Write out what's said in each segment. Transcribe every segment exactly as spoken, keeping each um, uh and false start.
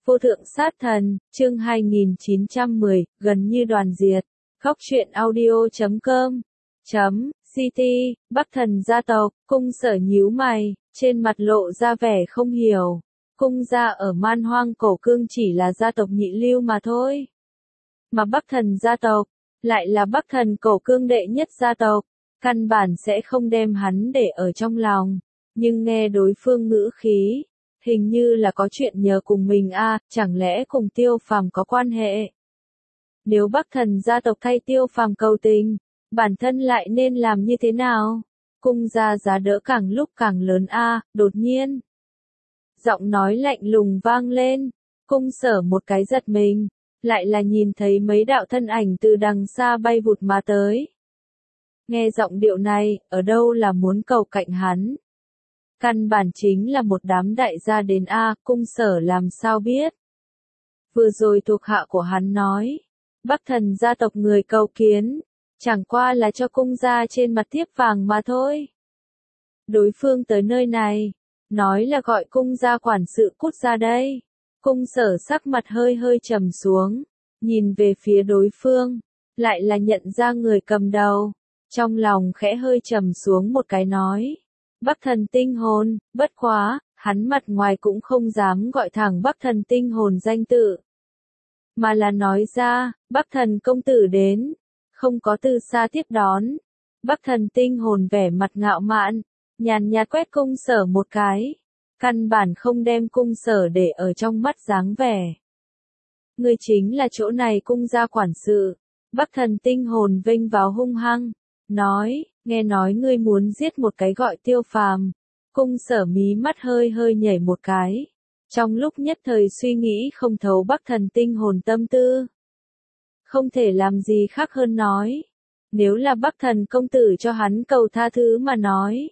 Vô thượng sát thần, chương hai nghìn chín trăm mười, gần như đoàn diệt. Khóc truyện audio chấm com chấm ct, Bắc thần gia tộc, cung sở nhíu mày, trên mặt lộ ra vẻ không hiểu. Cung gia ở Man Hoang Cổ Cương chỉ là gia tộc nhị lưu mà thôi. Mà Bắc thần gia tộc, lại là Bắc thần Cổ Cương đệ nhất gia tộc, căn bản sẽ không đem hắn để ở trong lòng. Nhưng nghe đối phương ngữ khí, hình như là có chuyện nhờ cùng mình a, à, chẳng lẽ cùng Tiêu Phàm có quan hệ? Nếu Bắc thần gia tộc thay Tiêu Phàm cầu tình, bản thân lại nên làm như thế nào? Cung gia giá đỡ càng lúc càng lớn a, à, đột nhiên. Giọng nói lạnh lùng vang lên, cung sở một cái giật mình, lại là nhìn thấy mấy đạo thân ảnh từ đằng xa bay vụt mà tới. Nghe giọng điệu này, ở đâu là muốn cầu cạnh hắn? Căn bản chính là một đám đại gia đến a, cung sở làm sao biết. Vừa rồi thuộc hạ của hắn nói, Bắc thần gia tộc người cầu kiến, chẳng qua là cho cung gia trên mặt thiếp vàng mà thôi. Đối phương tới nơi này, nói là gọi cung gia quản sự cút ra đây. Cung sở sắc mặt hơi hơi trầm xuống, nhìn về phía đối phương, lại là nhận ra người cầm đầu, trong lòng khẽ hơi trầm xuống một cái nói. Bắc thần tinh hồn, bất quá, hắn mặt ngoài cũng không dám gọi thẳng Bắc thần tinh hồn danh tự. Mà là nói ra, Bắc thần công tử đến, không có từ xa tiếp đón. Bắc thần tinh hồn vẻ mặt ngạo mạn, nhàn nhạt quét cung sở một cái, căn bản không đem cung sở để ở trong mắt dáng vẻ. Người chính là chỗ này cung gia quản sự. Bắc thần tinh hồn vênh vào hung hăng, nói, nghe nói ngươi muốn giết một cái gọi Tiêu Phàm. Cung sở mí mắt hơi hơi nhảy một cái, trong lúc nhất thời suy nghĩ không thấu Bắc thần tinh hồn tâm tư. Không thể làm gì khác hơn nói, nếu là Bắc thần công tử cho hắn cầu tha thứ mà nói,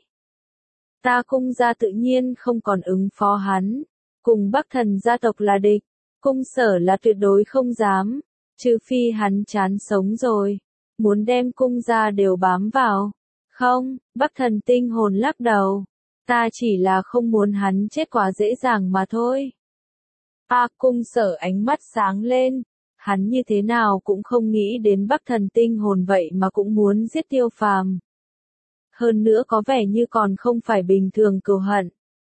ta cung gia tự nhiên không còn ứng phó hắn, cùng Bắc thần gia tộc là địch, cung sở là tuyệt đối không dám, trừ phi hắn chán sống rồi, muốn đem cung gia đều bám vào. Không, Bắc thần tinh hồn lắc đầu, ta chỉ là không muốn hắn chết quá dễ dàng mà thôi. A, à, cung sở ánh mắt sáng lên, hắn như thế nào cũng không nghĩ đến Bắc thần tinh hồn vậy mà cũng muốn giết Tiêu Phàm. Hơn nữa có vẻ như còn không phải bình thường cừu hận.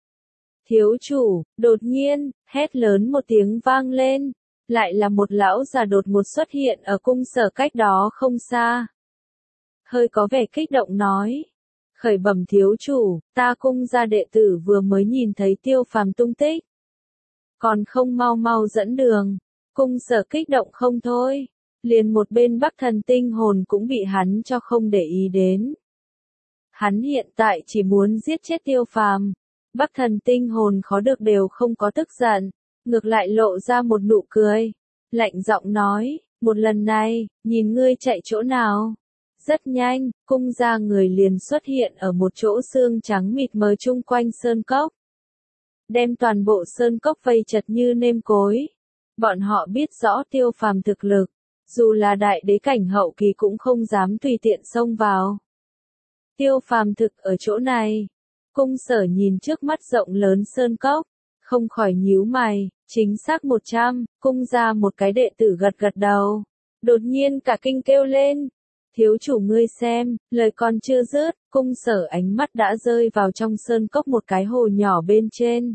Thiếu chủ, đột nhiên, hét lớn một tiếng vang lên, lại là một lão già đột ngột xuất hiện ở cung sở cách đó không xa. Hơi có vẻ kích động nói, khởi bẩm thiếu chủ, ta cung gia đệ tử vừa mới nhìn thấy Tiêu Phàm tung tích. Còn không mau mau dẫn đường, cung sở kích động không thôi, liền một bên Bắc thần tinh hồn cũng bị hắn cho không để ý đến. Hắn hiện tại chỉ muốn giết chết Tiêu Phàm. Bắc thần tinh hồn khó được đều không có tức giận, ngược lại lộ ra một nụ cười, lạnh giọng nói, một lần này, nhìn ngươi chạy chỗ nào. Rất nhanh, cung gia người liền xuất hiện ở một chỗ xương trắng mịt mờ chung quanh sơn cốc. Đem toàn bộ sơn cốc vây chật như nêm cối. Bọn họ biết rõ Tiêu Phàm thực lực, dù là đại đế cảnh hậu kỳ cũng không dám tùy tiện xông vào. Tiêu Phàm thực ở chỗ này. Cung sở nhìn trước mắt rộng lớn sơn cốc, không khỏi nhíu mày, chính xác một trăm, cung ra một cái đệ tử gật gật đầu. Đột nhiên cả kinh kêu lên, thiếu chủ ngươi xem, lời còn chưa dứt, cung sở ánh mắt đã rơi vào trong sơn cốc một cái hồ nhỏ bên trên.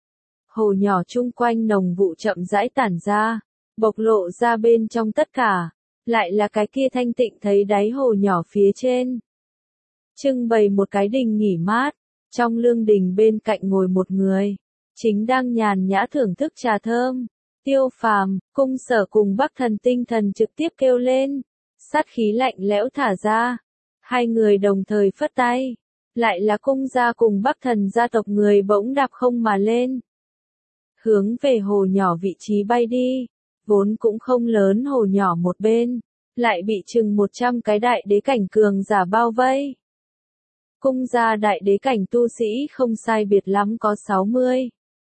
Hồ nhỏ chung quanh nồng vụ chậm rãi tản ra, bộc lộ ra bên trong tất cả, lại là cái kia thanh tịnh thấy đáy hồ nhỏ phía trên. Trưng bày một cái đình nghỉ mát, trong lương đình bên cạnh ngồi một người, chính đang nhàn nhã thưởng thức trà thơm. Tiêu Phàm, cung sở cùng Bắc thần tinh thần trực tiếp kêu lên, sát khí lạnh lẽo thả ra. Hai người đồng thời phất tay, lại là cung gia cùng Bắc thần gia tộc người bỗng đạp không mà lên. Hướng về hồ nhỏ vị trí bay đi, vốn cũng không lớn hồ nhỏ một bên, lại bị chừng một trăm cái đại đế cảnh cường giả bao vây. Cung gia đại đế cảnh tu sĩ không sai biệt lắm có sáu mươi,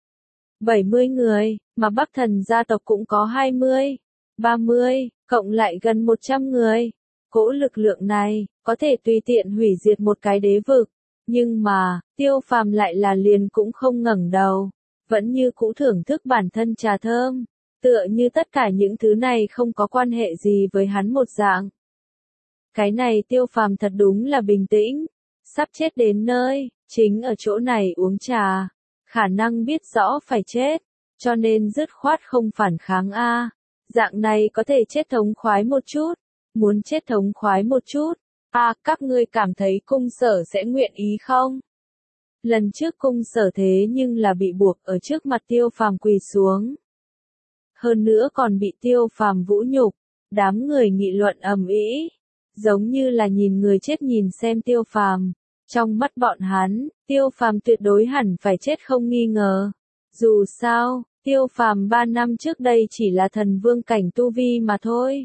bảy mươi người, mà Bắc thần gia tộc cũng có hai mươi, ba mươi, cộng lại gần một trăm người. Cỗ lực lượng này, có thể tùy tiện hủy diệt một cái đế vực, nhưng mà, Tiêu Phàm lại là liền cũng không ngẩng đầu, vẫn như cũ thưởng thức bản thân trà thơm, tựa như tất cả những thứ này không có quan hệ gì với hắn một dạng. Cái này Tiêu Phàm thật đúng là bình tĩnh, sắp chết đến nơi, chính ở chỗ này uống trà, khả năng biết rõ phải chết, cho nên dứt khoát không phản kháng a. Dạng này có thể chết thống khoái một chút, muốn chết thống khoái một chút. A, các ngươi cảm thấy cung sở sẽ nguyện ý không? Lần trước cung sở thế nhưng là bị buộc ở trước mặt Tiêu Phàm quỳ xuống. Hơn nữa còn bị Tiêu Phàm vũ nhục, đám người nghị luận ầm ĩ, giống như là nhìn người chết nhìn xem Tiêu Phàm. Trong mắt bọn hắn, Tiêu Phàm tuyệt đối hẳn phải chết không nghi ngờ. Dù sao, Tiêu Phàm ba năm trước đây chỉ là thần vương cảnh tu vi mà thôi.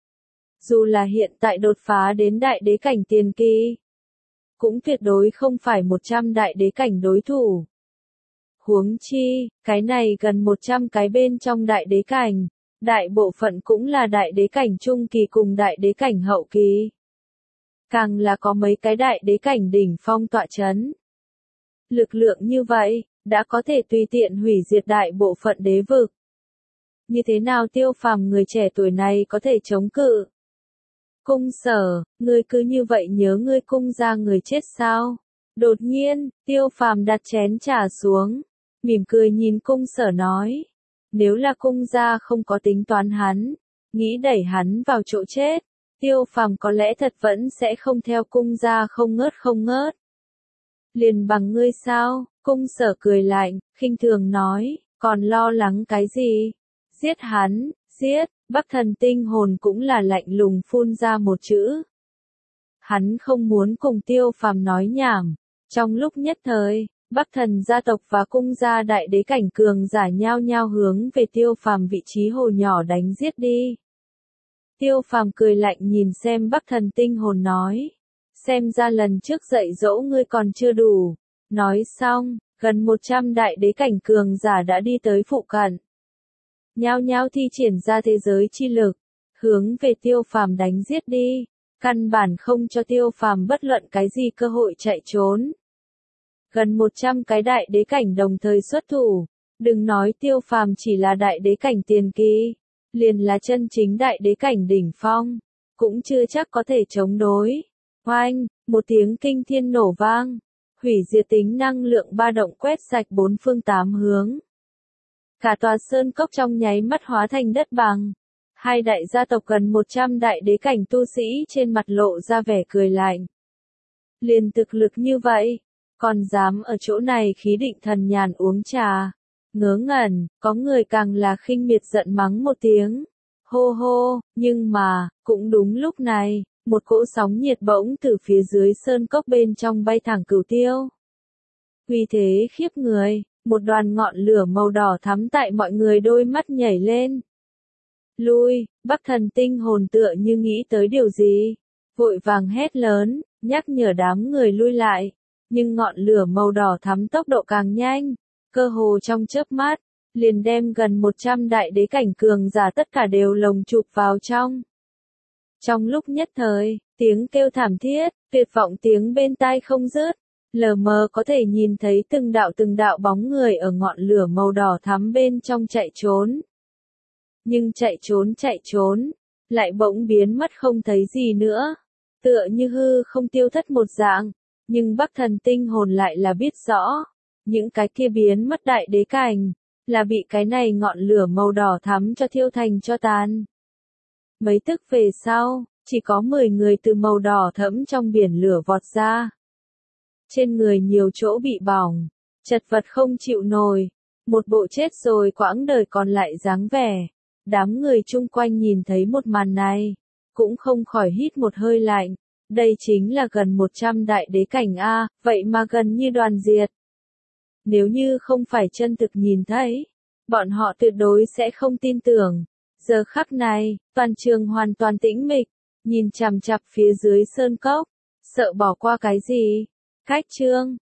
Dù là hiện tại đột phá đến đại đế cảnh tiền kỳ, cũng tuyệt đối không phải một trăm đại đế cảnh đối thủ. Huống chi, cái này gần một trăm cái bên trong đại đế cảnh, đại bộ phận cũng là đại đế cảnh trung kỳ cùng đại đế cảnh hậu kỳ. Càng là có mấy cái đại đế cảnh đỉnh phong tọa chấn. Lực lượng như vậy, đã có thể tùy tiện hủy diệt đại bộ phận đế vực. Như thế nào Tiêu Phàm người trẻ tuổi này có thể chống cự? Cung sở, ngươi cứ như vậy nhớ ngươi cung ra người chết sao? Đột nhiên, Tiêu Phàm đặt chén trà xuống, mỉm cười nhìn cung sở nói. Nếu là cung ra không có tính toán hắn, nghĩ đẩy hắn vào chỗ chết, Tiêu Phàm có lẽ thật vẫn sẽ không theo cung ra không ngớt không ngớt. Liền bằng ngươi sao? Cung sở cười lạnh, khinh thường nói, còn lo lắng cái gì? Giết hắn, giết. Bắc Thần Tinh Hồn cũng là lạnh lùng phun ra một chữ. Hắn không muốn cùng Tiêu Phàm nói nhảm. Trong lúc nhất thời, Bắc Thần gia tộc và cung gia đại đế cảnh cường giả nhao nhao hướng về Tiêu Phàm vị trí hồ nhỏ đánh giết đi. Tiêu Phàm cười lạnh nhìn xem Bắc Thần Tinh Hồn nói. Xem ra lần trước dạy dỗ ngươi còn chưa đủ. Nói xong, gần một trăm đại đế cảnh cường giả đã đi tới phụ cận. Nhao nhao thi triển ra thế giới chi lực, hướng về Tiêu Phàm đánh giết đi, căn bản không cho Tiêu Phàm bất luận cái gì cơ hội chạy trốn. Gần một trăm cái đại đế cảnh đồng thời xuất thủ, đừng nói Tiêu Phàm chỉ là đại đế cảnh tiền kỳ, liền là chân chính đại đế cảnh đỉnh phong, cũng chưa chắc có thể chống đối. Oanh, một tiếng kinh thiên nổ vang, hủy diệt tính năng lượng ba động quét sạch bốn phương tám hướng. Cả tòa sơn cốc trong nháy mắt hóa thành đất bằng. Hai đại gia tộc gần một trăm đại đế cảnh tu sĩ trên mặt lộ ra vẻ cười lạnh. Liền thực lực như vậy, còn dám ở chỗ này khí định thần nhàn uống trà. Ngớ ngẩn, có người càng là khinh miệt giận mắng một tiếng. Hô hô, nhưng mà, cũng đúng lúc này, một cỗ sóng nhiệt bỗng từ phía dưới sơn cốc bên trong bay thẳng cửu tiêu. Uy thế khiếp người. Một đoàn ngọn lửa màu đỏ thắm tại mọi người đôi mắt nhảy lên. Lui, Bắc Thần Tinh Hồn tựa như nghĩ tới điều gì. Vội vàng hét lớn, nhắc nhở đám người lui lại. Nhưng ngọn lửa màu đỏ thắm tốc độ càng nhanh. Cơ hồ trong chớp mắt, liền đem gần một trăm đại đế cảnh cường giả tất cả đều lồng chụp vào trong. Trong lúc nhất thời, tiếng kêu thảm thiết, tuyệt vọng tiếng bên tai không dứt. Lờ mờ có thể nhìn thấy từng đạo từng đạo bóng người ở ngọn lửa màu đỏ thắm bên trong chạy trốn. Nhưng chạy trốn chạy trốn, lại bỗng biến mất không thấy gì nữa. Tựa như hư không tiêu thất một dạng, nhưng Bắc Thần Tinh Hồn lại là biết rõ. Những cái kia biến mất đại đế cảnh, là bị cái này ngọn lửa màu đỏ thắm cho thiêu thành cho tàn. Mấy tức về sau, chỉ có mười người từ màu đỏ thẫm trong biển lửa vọt ra. Trên người nhiều chỗ bị bỏng, chật vật không chịu nổi, một bộ chết rồi quãng đời còn lại dáng vẻ. Đám người chung quanh nhìn thấy một màn này, cũng không khỏi hít một hơi lạnh. Đây chính là gần một trăm đại đế cảnh A, vậy mà gần như đoàn diệt. Nếu như không phải chân thực nhìn thấy, bọn họ tuyệt đối sẽ không tin tưởng. Giờ khắc này, toàn trường hoàn toàn tĩnh mịch, nhìn chằm chằm phía dưới sơn cốc, sợ bỏ qua cái gì. Cách chương